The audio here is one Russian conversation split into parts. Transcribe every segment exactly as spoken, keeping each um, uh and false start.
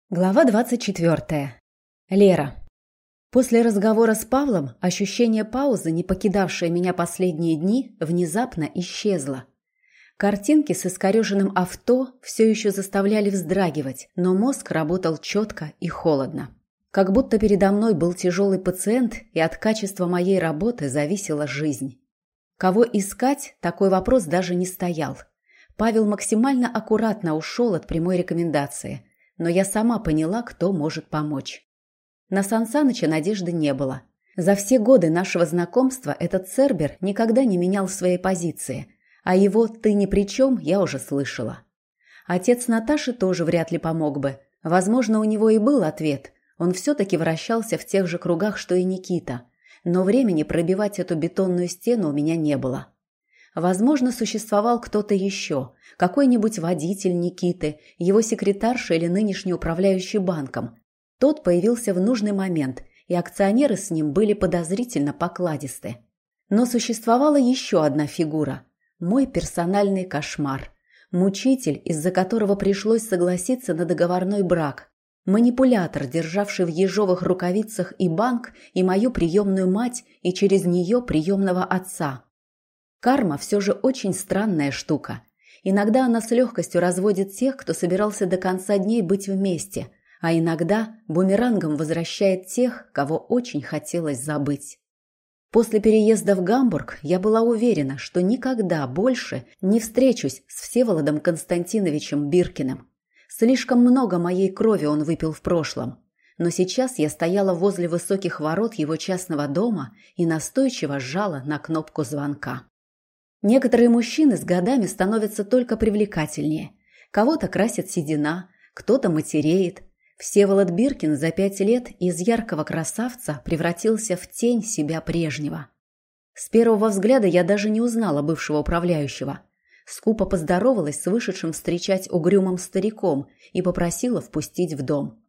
Глава двадцать четвертая. Лера. После разговора с Павлом ощущение паузы, не покидавшее меня последние дни, внезапно исчезло. Картинки с искореженным авто все еще заставляли вздрагивать, но мозг работал четко и холодно. Как будто передо мной был тяжелый пациент, и от качества моей работы зависела жизнь. Кого искать, такой вопрос даже не стоял. Павел максимально аккуратно ушел от прямой рекомендации – но я сама поняла, кто может помочь. На Сан Саныча надежды не было. За все годы нашего знакомства этот Цербер никогда не менял своей позиции, а его «ты ни при чем» я уже слышала. Отец Наташи тоже вряд ли помог бы. Возможно, у него и был ответ. Он все-таки вращался в тех же кругах, что и Никита. Но времени пробивать эту бетонную стену у меня не было. Возможно, существовал кто-то еще, какой-нибудь водитель Никиты, его секретарша или нынешний управляющий банком. Тот появился в нужный момент, и акционеры с ним были подозрительно покладисты. Но существовала еще одна фигура – мой персональный кошмар. Мучитель, из-за которого пришлось согласиться на договорной брак. Манипулятор, державший в ежовых рукавицах и банк, и мою приемную мать, и через нее приемного отца. Карма все же очень странная штука. Иногда она с легкостью разводит тех, кто собирался до конца дней быть вместе, а иногда бумерангом возвращает тех, кого очень хотелось забыть. После переезда в Гамбург я была уверена, что никогда больше не встречусь с Всеволодом Константиновичем Биркиным. Слишком много моей крови он выпил в прошлом. Но сейчас я стояла возле высоких ворот его частного дома и настойчиво сжала на кнопку звонка. Некоторые мужчины с годами становятся только привлекательнее. Кого-то красит седина, кто-то матереет. Всеволод Биркин за пять лет из яркого красавца превратился в тень себя прежнего. С первого взгляда я даже не узнала бывшего управляющего. Скупо поздоровалась с вышедшим встречать угрюмым стариком и попросила впустить в дом.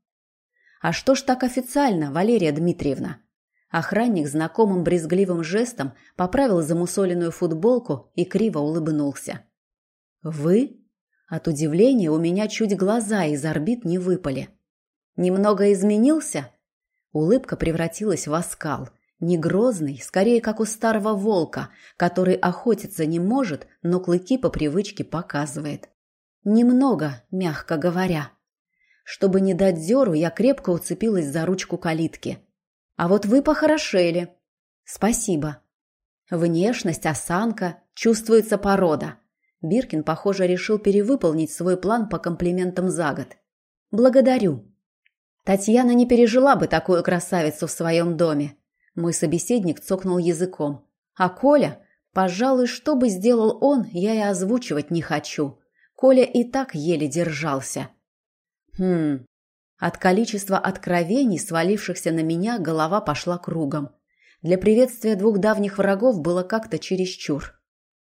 «А что ж так официально, Валерия Дмитриевна?» Охранник знакомым брезгливым жестом поправил замусоленную футболку и криво улыбнулся. «Вы?» От удивления у меня чуть глаза из орбит не выпали. «Немного изменился?» Улыбка превратилась в оскал. Не грозный, скорее как у старого волка, который охотиться не может, но клыки по привычке показывает. «Немного, мягко говоря». Чтобы не дать дёру, я крепко уцепилась за ручку калитки. «А вот вы похорошели». «Спасибо». Внешность, осанка, чувствуется порода. Биркин, похоже, решил перевыполнить свой план по комплиментам за год. «Благодарю». Татьяна не пережила бы такую красавицу в своем доме. Мой собеседник цокнул языком. А Коля, пожалуй, что бы сделал он, я и озвучивать не хочу. Коля и так еле держался. Хм... От количества откровений, свалившихся на меня, голова пошла кругом. Для приветствия двух давних врагов было как-то чересчур.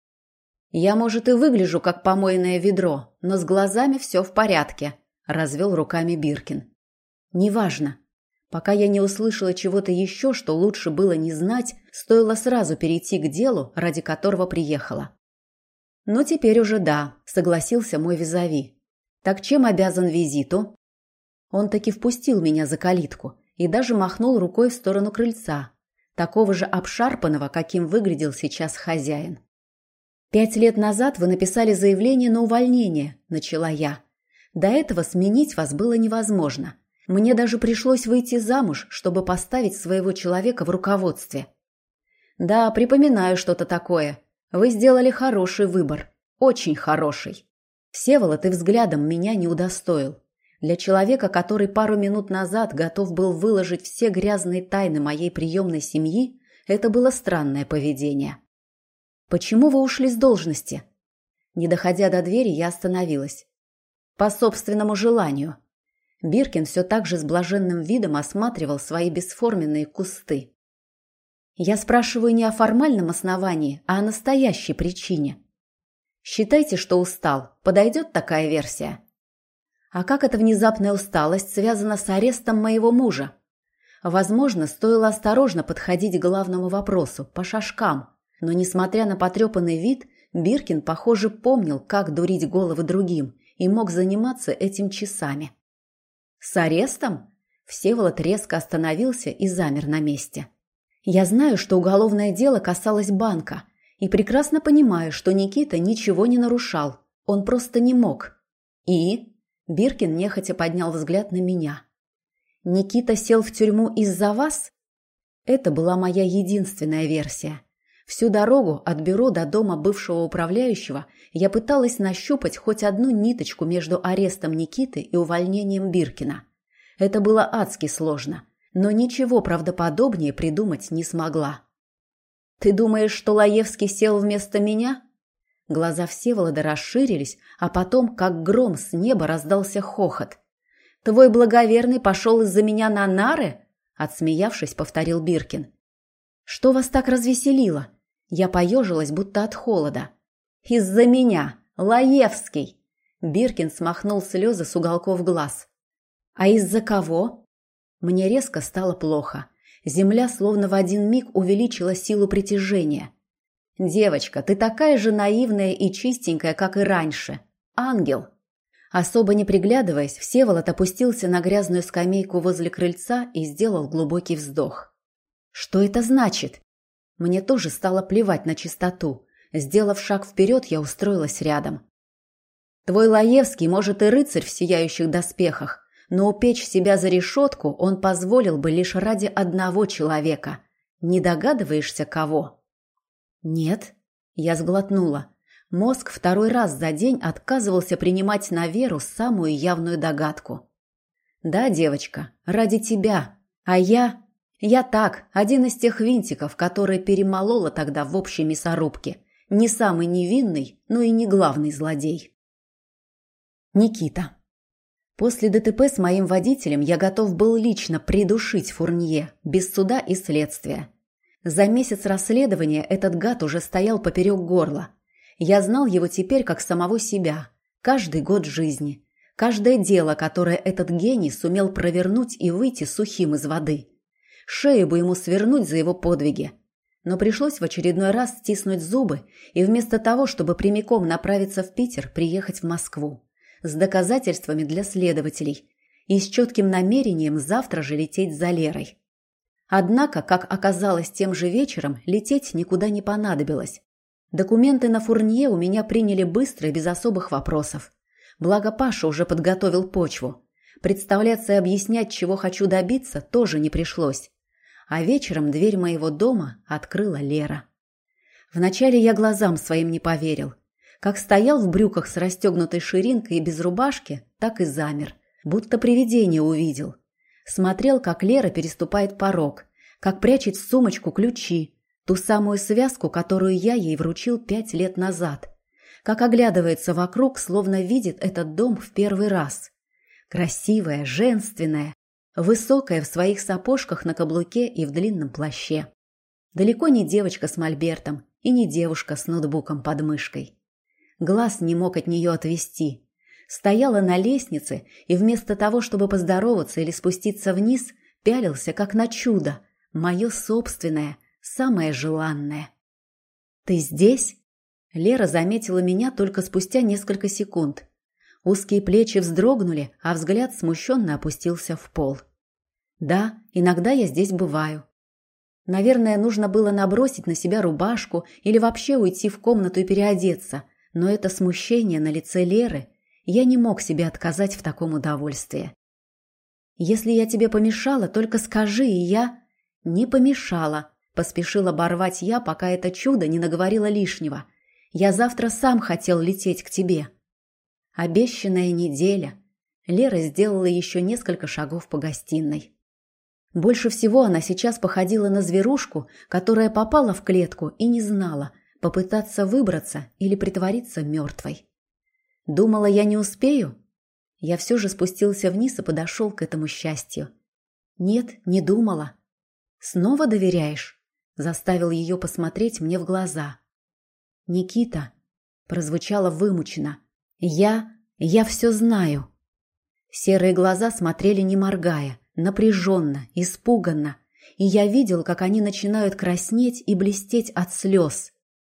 «Я, может, и выгляжу, как помойное ведро, но с глазами все в порядке», – развел руками Биркин. «Неважно. Пока я не услышала чего-то еще, что лучше было не знать, стоило сразу перейти к делу, ради которого приехала». «Ну, теперь уже да», – согласился мой визави. «Так чем обязан визиту?» Он таки впустил меня за калитку и даже махнул рукой в сторону крыльца, такого же обшарпанного, каким выглядел сейчас хозяин. «Пять лет назад вы написали заявление на увольнение», – начала я. «До этого сменить вас было невозможно. Мне даже пришлось выйти замуж, чтобы поставить своего человека в руководстве». «Да, припоминаю что-то такое. Вы сделали хороший выбор. Очень хороший. Всеволод и взглядом меня не удостоил. Для человека, который пару минут назад готов был выложить все грязные тайны моей приемной семьи, это было странное поведение. «Почему вы ушли с должности?» Не доходя до двери, я остановилась. «По собственному желанию». Биркин все так же с блаженным видом осматривал свои бесформенные кусты. «Я спрашиваю не о формальном основании, а о настоящей причине. Считайте, что устал. Подойдет такая версия?» А как эта внезапная усталость связана с арестом моего мужа? Возможно, стоило осторожно подходить к главному вопросу, по шажкам, но, несмотря на потрепанный вид, Биркин, похоже, помнил, как дурить головы другим, и мог заниматься этим часами. С арестом? Всеволод резко остановился и замер на месте. Я знаю, что уголовное дело касалось банка, и прекрасно понимаю, что Никита ничего не нарушал. Он просто не мог. И? Биркин нехотя поднял взгляд на меня. Никита сел в тюрьму из-за вас? Это была моя единственная версия. Всю дорогу от бюро до дома бывшего управляющего я пыталась нащупать хоть одну ниточку между арестом Никиты и увольнением Биркина. Это было адски сложно, но ничего правдоподобнее придумать не смогла. «Ты думаешь, что Лаевский сел вместо меня?» Глаза Всеволода расширились, а потом, как гром с неба, раздался хохот. «Твой благоверный пошел из-за меня на нары?» Отсмеявшись, повторил Биркин. «Что вас так развеселило?» Я поежилась, будто от холода. «Из-за меня! Лаевский!» Биркин смахнул слезы с уголков глаз. «А из-за кого?» Мне резко стало плохо. Земля словно в один миг увеличила силу притяжения. «Девочка, ты такая же наивная и чистенькая, как и раньше. Ангел!» Особо не приглядываясь, Всеволод опустился на грязную скамейку возле крыльца и сделал глубокий вздох. «Что это значит?» Мне тоже стало плевать на чистоту. Сделав шаг вперед, я устроилась рядом. «Твой Лаевский, может, и рыцарь в сияющих доспехах, но упечь себя за решетку он позволил бы лишь ради одного человека. Не догадываешься, кого?» «Нет», — я сглотнула. Мозг второй раз за день отказывался принимать на веру самую явную догадку. «Да, девочка, ради тебя. А я... Я так, один из тех винтиков, которые перемолола тогда в общей мясорубке. Не самый невинный, но и не главный злодей». Никита. После ДТП с моим водителем я готов был лично придушить Фурнье, без суда и следствия. За месяц расследования этот гад уже стоял поперек горла. Я знал его теперь как самого себя. Каждый год жизни. Каждое дело, которое этот гений сумел провернуть и выйти сухим из воды. Шею бы ему свернуть за его подвиги. Но пришлось в очередной раз стиснуть зубы и вместо того, чтобы прямиком направиться в Питер, приехать в Москву. С доказательствами для следователей и с четким намерением завтра же лететь за Лерой. Однако, как оказалось тем же вечером, лететь никуда не понадобилось. Документы на Фурнье у меня приняли быстро и без особых вопросов. Благо Паша уже подготовил почву. Представляться и объяснять, чего хочу добиться, тоже не пришлось. А вечером дверь моего дома открыла Лера. Вначале я глазам своим не поверил. Как стоял в брюках с расстегнутой ширинкой и без рубашки, так и замер, будто привидение увидел. Смотрел, как Лера переступает порог, как прячет в сумочку ключи, ту самую связку, которую я ей вручил пять лет назад, как оглядывается вокруг, словно видит этот дом в первый раз. Красивая, женственная, высокая в своих сапожках на каблуке и в длинном плаще. Далеко не девочка с мольбертом и не девушка с ноутбуком под мышкой. Глаз не мог от нее отвести. Стояла на лестнице и вместо того, чтобы поздороваться или спуститься вниз, пялился как на чудо, мое собственное, самое желанное. «Ты здесь?» Лера заметила меня только спустя несколько секунд. Узкие плечи вздрогнули, а взгляд смущенно опустился в пол. «Да, иногда я здесь бываю». Наверное, нужно было набросить на себя рубашку или вообще уйти в комнату и переодеться, но это смущение на лице Леры, я не мог себе отказать в таком удовольствии. «Если я тебе помешала, только скажи, и я...» «Не помешала», — поспешил оборвать я, пока это чудо не наговорило лишнего. «Я завтра сам хотел лететь к тебе». Обещанная неделя. Лера сделала еще несколько шагов по гостиной. Больше всего она сейчас походила на зверушку, которая попала в клетку и не знала, попытаться выбраться или притвориться мертвой. Думала, я не успею? Я все же спустился вниз и подошел к этому счастью. Нет, не думала. «Снова доверяешь?» Заставил ее посмотреть мне в глаза. «Никита», прозвучало вымученно. «Я... я все знаю». Серые глаза смотрели не моргая, напряженно, испуганно, и я видел, как они начинают краснеть и блестеть от слез.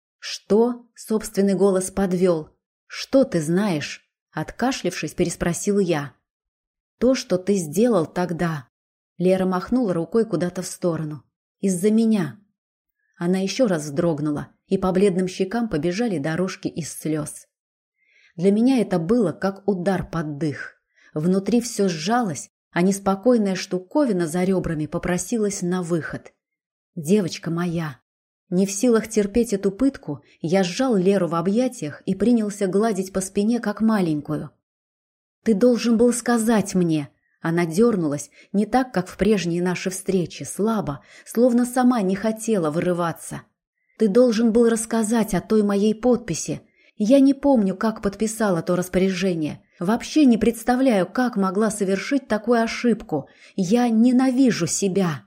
«Что?» — собственный голос подвел. «Что ты знаешь?» — откашлившись, переспросил я. То, что ты сделал тогда. Лера махнула рукой куда-то в сторону. Из-за меня. Она еще раз вздрогнула, и по бледным щекам побежали дорожки из слез. Для меня это было как удар под дых. Внутри все сжалось, а неспокойная штуковина за ребрами попросилась на выход. Девочка моя. Не в силах терпеть эту пытку, я сжал Леру в объятиях и принялся гладить по спине, как маленькую. «Ты должен был сказать мне!» Она дернулась, не так, как в прежние наши встречи, слабо, словно сама не хотела вырываться. «Ты должен был рассказать о той моей подписи. Я не помню, как подписала то распоряжение. Вообще не представляю, как могла совершить такую ошибку. Я ненавижу себя!»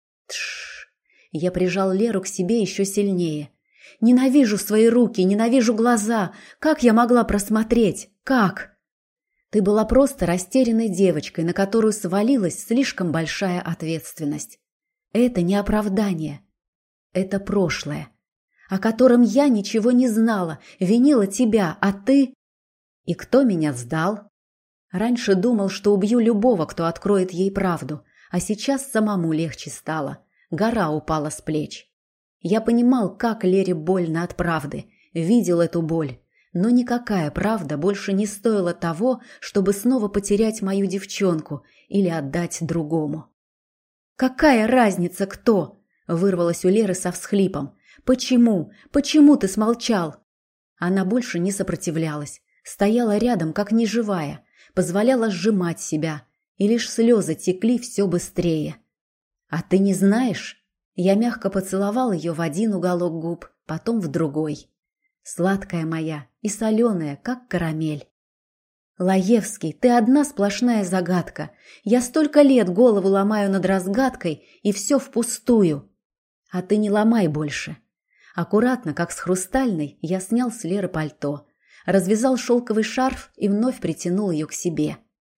Тш! Я прижал Леру к себе еще сильнее. «Ненавижу свои руки, ненавижу глаза. Как я могла просмотреть? Как?» Ты была просто растерянной девочкой, на которую свалилась слишком большая ответственность. Это не оправдание. Это прошлое, о котором я ничего не знала, винила тебя, а ты... И кто меня сдал? Раньше думал, что убью любого, кто откроет ей правду, а сейчас самому легче стало. Гора упала с плеч. Я понимал, как Лере больно от правды, видел эту боль. Но никакая правда больше не стоила того, чтобы снова потерять мою девчонку или отдать другому. «Какая разница, кто?» – вырвалась у Леры со всхлипом. «Почему? Почему ты смолчал?» Она больше не сопротивлялась, стояла рядом, как неживая, позволяла сжимать себя, и лишь слезы текли все быстрее. «А ты не знаешь?» Я мягко поцеловал ее в один уголок губ, потом в другой. Сладкая моя и соленая, как карамель. Лаевский, ты одна сплошная загадка. Я столько лет голову ломаю над разгадкой, и все впустую. А ты не ломай больше. Аккуратно, как с хрустальной, я снял с Леры пальто, развязал шелковый шарф и вновь притянул ее к себе.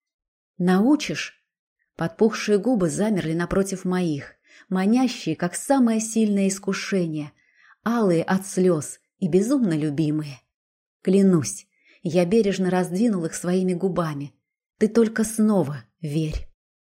Научишь? Подпухшие губы замерли напротив моих, манящие, как самое сильное искушение, алые от слез, и безумно любимые. Клянусь, я бережно раздвинул их своими губами. Ты только снова верь.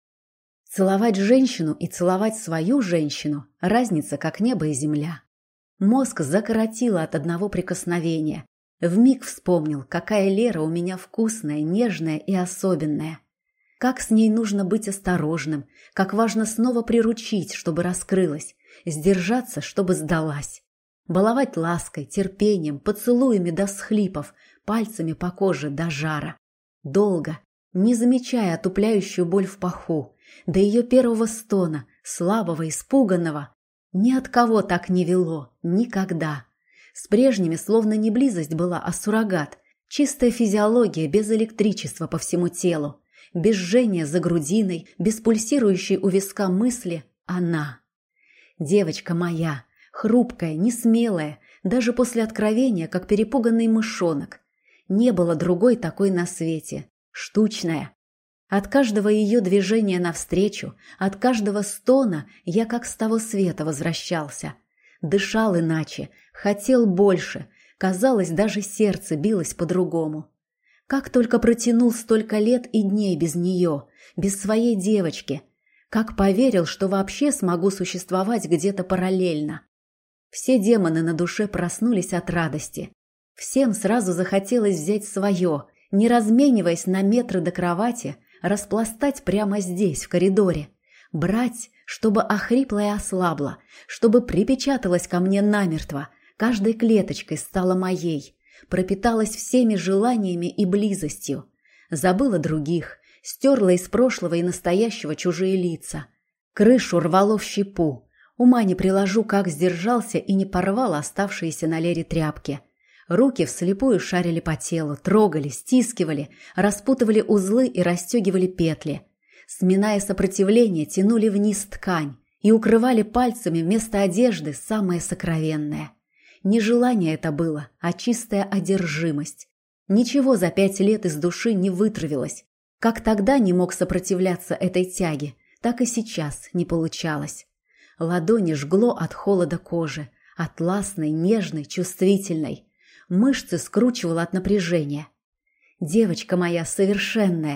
Целовать женщину и целовать свою женщину – разница, как небо и земля. Мозг закоротило от одного прикосновения. Вмиг вспомнил, какая Лера у меня вкусная, нежная и особенная. Как с ней нужно быть осторожным, как важно снова приручить, чтобы раскрылась, сдержаться, чтобы сдалась. Баловать лаской, терпением, поцелуями до всхлипов, пальцами по коже до жара. Долго, не замечая отупляющую боль в паху, до ее первого стона, слабого, испуганного. Ни от кого так не вело, никогда. С прежними словно не близость была, а суррогат, чистая физиология без электричества по всему телу, без жжения за грудиной, без пульсирующей у виска мысли «она». Девочка моя, хрупкая, несмелая, даже после откровения, как перепуганный мышонок. Не было другой такой на свете. Штучная. От каждого ее движения навстречу, от каждого стона я как с того света возвращался. Дышал иначе, хотел больше. Казалось, даже сердце билось по-другому. Как только протянул столько лет и дней без нее, без своей девочки. Как поверил, что вообще смогу существовать где-то параллельно. Все демоны на душе проснулись от радости. Всем сразу захотелось взять свое, не размениваясь на метры до кровати, распластать прямо здесь, в коридоре. Брать, чтобы охрипло и ослабло, чтобы припечаталась ко мне намертво, каждой клеточкой стала моей, пропиталась всеми желаниями и близостью. Забыла других, стерла из прошлого и настоящего чужие лица. Крышу рвало в щепу. Ума не приложу, как сдержался и не порвал оставшиеся на Лере тряпки. Руки вслепую шарили по телу, трогали, стискивали, распутывали узлы и расстегивали петли. Сминая сопротивление, тянули вниз ткань и укрывали пальцами вместо одежды самое сокровенное. Не желание это было, а чистая одержимость. Ничего за пять лет из души не вытравилось. Как тогда не мог сопротивляться этой тяге, так и сейчас не получалось. Ладони жгло от холода кожи, атласной, нежной, чувствительной. Мышцы скручивало от напряжения. Девочка моя совершенная,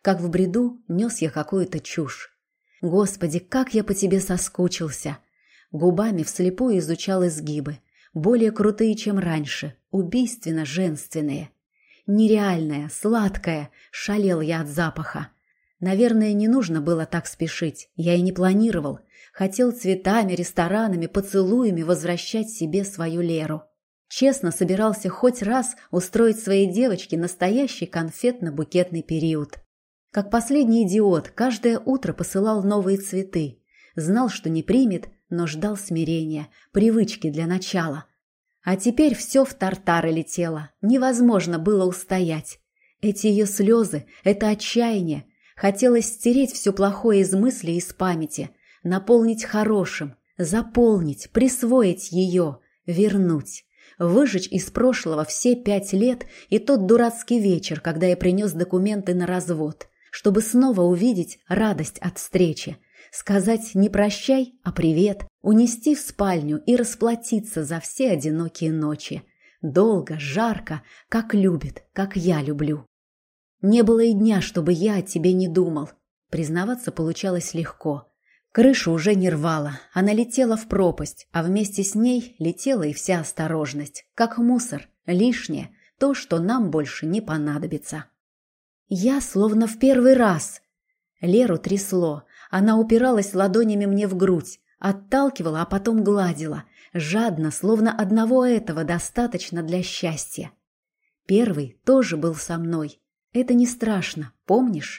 как в бреду нес я какую-то чушь. Господи, как я по тебе соскучился! Губами вслепую изучал изгибы, более крутые, чем раньше, убийственно женственные. Нереальная, сладкая, шалел я от запаха. Наверное, не нужно было так спешить, я и не планировал. Хотел цветами, ресторанами, поцелуями возвращать себе свою Леру. Честно собирался хоть раз устроить своей девочке настоящий конфетно-букетный период. Как последний идиот, каждое утро посылал новые цветы. Знал, что не примет, но ждал смирения, привычки для начала. А теперь все в тартары летело, невозможно было устоять. Эти ее слезы, это отчаяние. Хотелось стереть все плохое из мысли и из памяти, наполнить хорошим, заполнить, присвоить ее, вернуть. Выжечь из прошлого все пять лет и тот дурацкий вечер, когда я принес документы на развод, чтобы снова увидеть радость от встречи, сказать не прощай, а привет, унести в спальню и расплатиться за все одинокие ночи. Долго, жарко, как любит, как я люблю. Не было и дня, чтобы я о тебе не думал. Признаваться получалось легко. Крышу уже не рвала, она летела в пропасть, а вместе с ней летела и вся осторожность, как мусор, лишнее, то, что нам больше не понадобится. Я словно в первый раз. Леру трясло, она упиралась ладонями мне в грудь, отталкивала, а потом гладила, жадно, словно одного этого достаточно для счастья. Первый тоже был со мной. Это не страшно, помнишь?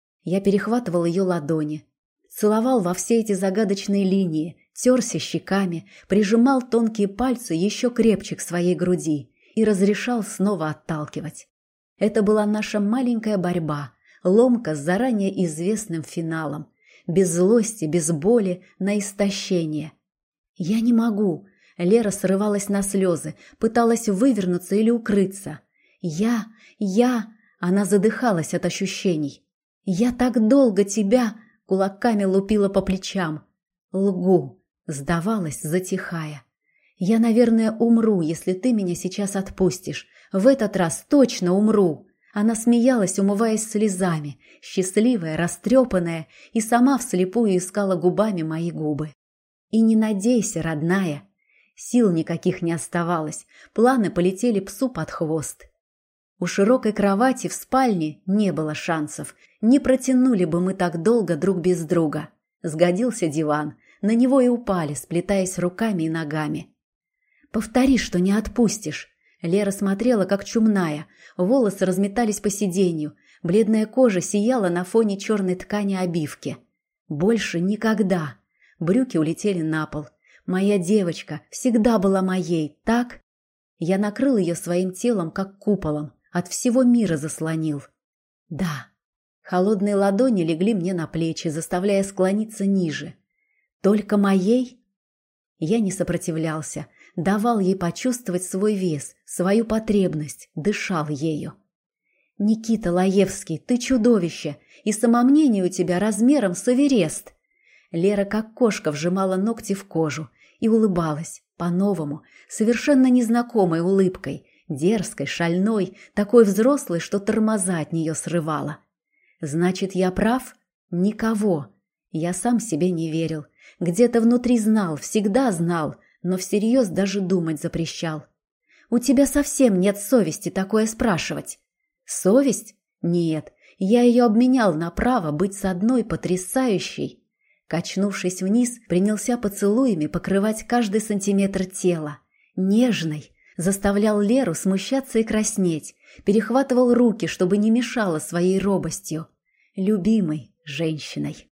Я перехватывал ее ладони, целовал во все эти загадочные линии, терся щеками, прижимал тонкие пальцы еще крепче к своей груди и разрешал снова отталкивать. Это была наша маленькая борьба, ломка с заранее известным финалом, без злости, без боли, на истощение. «Я не могу!» Лера срывалась на слезы, пыталась вывернуться или укрыться. «Я... я...» Она задыхалась от ощущений. «Я так долго тебя...» Кулаками лупила по плечам. «Лгу!» Сдавалась, затихая. «Я, наверное, умру, если ты меня сейчас отпустишь. В этот раз точно умру!» Она смеялась, умываясь слезами, счастливая, растрепанная, и сама вслепую искала губами мои губы. «И не надейся, родная!» Сил никаких не оставалось, планы полетели псу под хвост. У широкой кровати в спальне не было шансов, не протянули бы мы так долго друг без друга. Сгодился диван, на него и упали, сплетаясь руками и ногами. «Повтори, что не отпустишь!» Лера смотрела, как чумная, волосы разметались по сиденью, бледная кожа сияла на фоне черной ткани обивки. «Больше никогда!» Брюки улетели на пол. «Моя девочка всегда была моей, так?» Я накрыл ее своим телом, как куполом, от всего мира заслонил. «Да». Холодные ладони легли мне на плечи, заставляя склониться ниже. «Только моей?» Я не сопротивлялся, давал ей почувствовать свой вес, свою потребность, дышал ею. «Никита Лаевский, ты чудовище, и самомнение у тебя размером с Эверест!» Лера как кошка вжимала ногти в кожу и улыбалась, по-новому, совершенно незнакомой улыбкой, дерзкой, шальной, такой взрослой, что тормоза от нее срывала. «Значит, я прав? Никого!» Я сам себе не верил. Где-то внутри знал, всегда знал, но всерьез даже думать запрещал. «У тебя совсем нет совести такое спрашивать». «Совесть? Нет, я ее обменял на право быть с одной потрясающей». Качнувшись вниз, принялся поцелуями покрывать каждый сантиметр тела. Нежной. Заставлял Леру смущаться и краснеть. Перехватывал руки, чтобы не мешало своей робостью. Любимой женщиной.